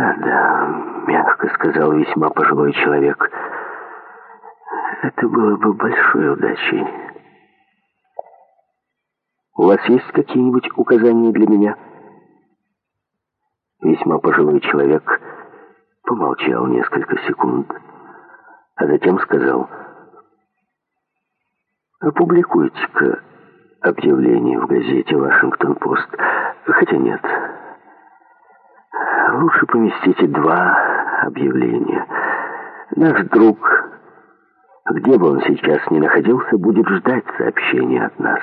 Да, мягко сказал весьма пожилой человек. Это было бы большой удачей. У вас есть какие-нибудь указания для меня? Весьма пожилой человек помолчал несколько секунд, а затем сказал: опубликуйте-ка объявление в газете «Вашингтон-Пост». Хотя нет, лучше поместите 2 объявления. Наш друг, где бы он сейчас ни находился, будет ждать сообщения от нас.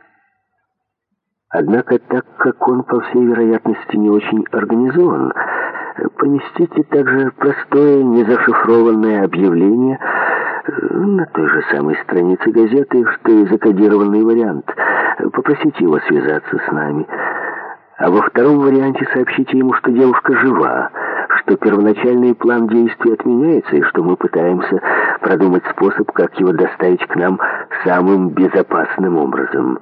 Однако, так как он, по всей вероятности, не очень организован, поместите также простое, незашифрованное объявление на той же самой странице газеты, что и закодированный вариант. Попросите его связаться с нами. А во втором варианте сообщите ему, что девушка жива, что первоначальный план действий отменяется, и что мы пытаемся продумать способ, как его доставить к нам самым безопасным образом.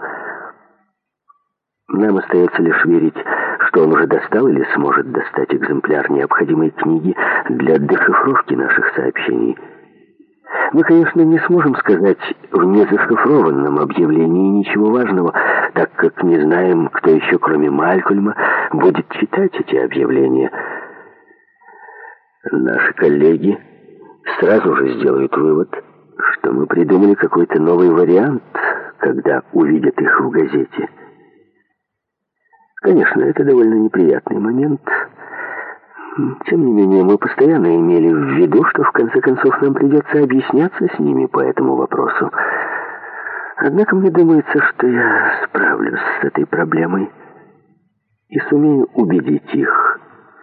Нам остается лишь верить, что он уже достал или сможет достать экземпляр необходимой книги для дешифровки наших сообщений. Мы, конечно, не сможем сказать в незашифрованном объявлении ничего важного, так как не знаем, кто еще, кроме Малькольма, будет читать эти объявления. Наши коллеги сразу же сделают вывод, что мы придумали какой-то новый вариант, когда увидят их в газете. Конечно, это довольно неприятный момент. Тем не менее, мы постоянно имели в виду, что в конце концов нам придется объясняться с ними по этому вопросу. Однако мне думается, что я справлюсь с этой проблемой и сумею убедить их.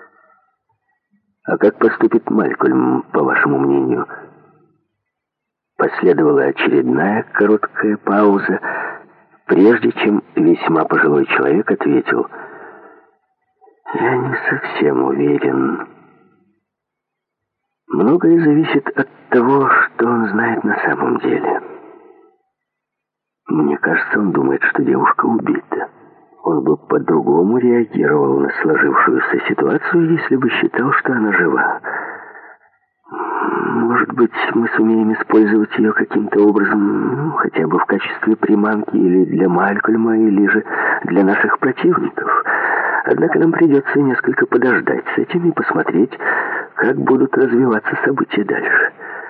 А как поступит Малькольм, по вашему мнению? Последовала очередная короткая пауза, прежде чем весьма пожилой человек ответил: «Я не совсем уверен. Многое зависит от того, что он знает на самом деле. Мне кажется, он думает, что девушка убита. Он бы по-другому реагировал на сложившуюся ситуацию, если бы считал, что она жива. Может быть, мы сумеем использовать ее каким-то образом, хотя бы в качестве приманки или для Малькольма, или же для наших противников. Однако нам придется несколько подождать с этим и посмотреть, как будут развиваться события дальше.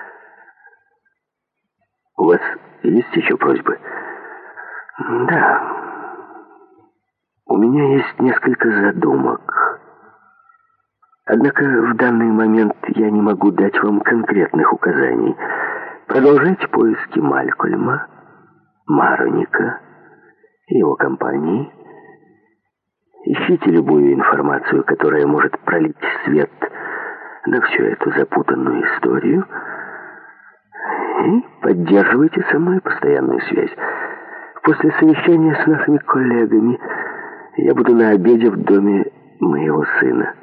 У вас есть еще просьбы?» «Да. У меня есть несколько задумок. Однако в данный момент я не могу дать вам конкретных указаний. Продолжайте поиски Малькольма, Мароника и его компании. Ищите любую информацию, которая может пролить свет на всю эту запутанную историю, и поддерживайте со мной постоянную связь. После совещания с нашими коллегами я буду на обеде в доме моего сына.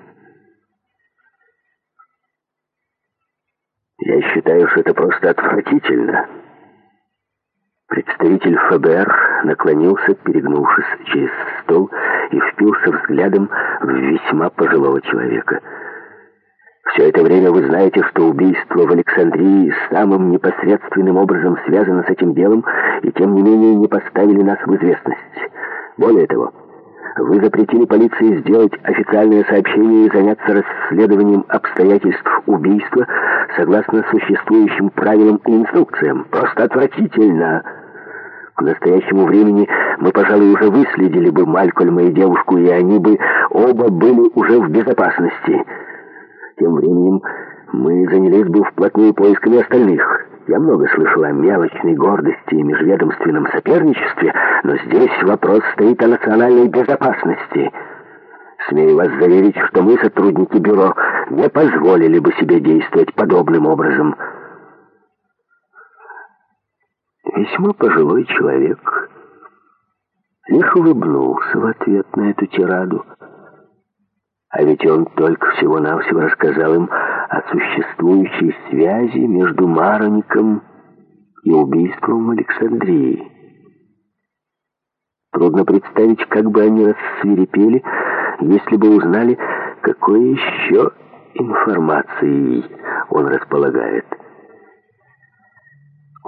Я считаю, что это просто отвратительно». Представитель ФБР наклонился, перегнувшись через стол, и впился взглядом в весьма пожилого человека. «Все это время вы знаете, что убийство в Александрии самым непосредственным образом связано с этим делом, и тем не менее не поставили нас в известность. Более того, вы запретили полиции сделать официальное сообщение и заняться расследованием обстоятельств убийства согласно существующим правилам и инструкциям. Просто отвратительно. К настоящему времени мы, пожалуй, уже выследили бы Малькольма и девушку, и они бы оба были уже в безопасности. Тем временем мы занялись бы вплотную поисками остальных. Я много слышал о мелочной гордости и межведомственном соперничестве, но здесь вопрос стоит о национальной безопасности. Смею вас заверить, что мы, сотрудники бюро, не позволили бы себе действовать подобным образом». Весьма пожилой человек лишь улыбнулся в ответ на эту тираду. А ведь он только всего-навсего рассказал им о существующей связи между Мароником и убийством в Александрии. Трудно представить, как бы они рассвирепели, если бы узнали, какое еще информацией он располагает.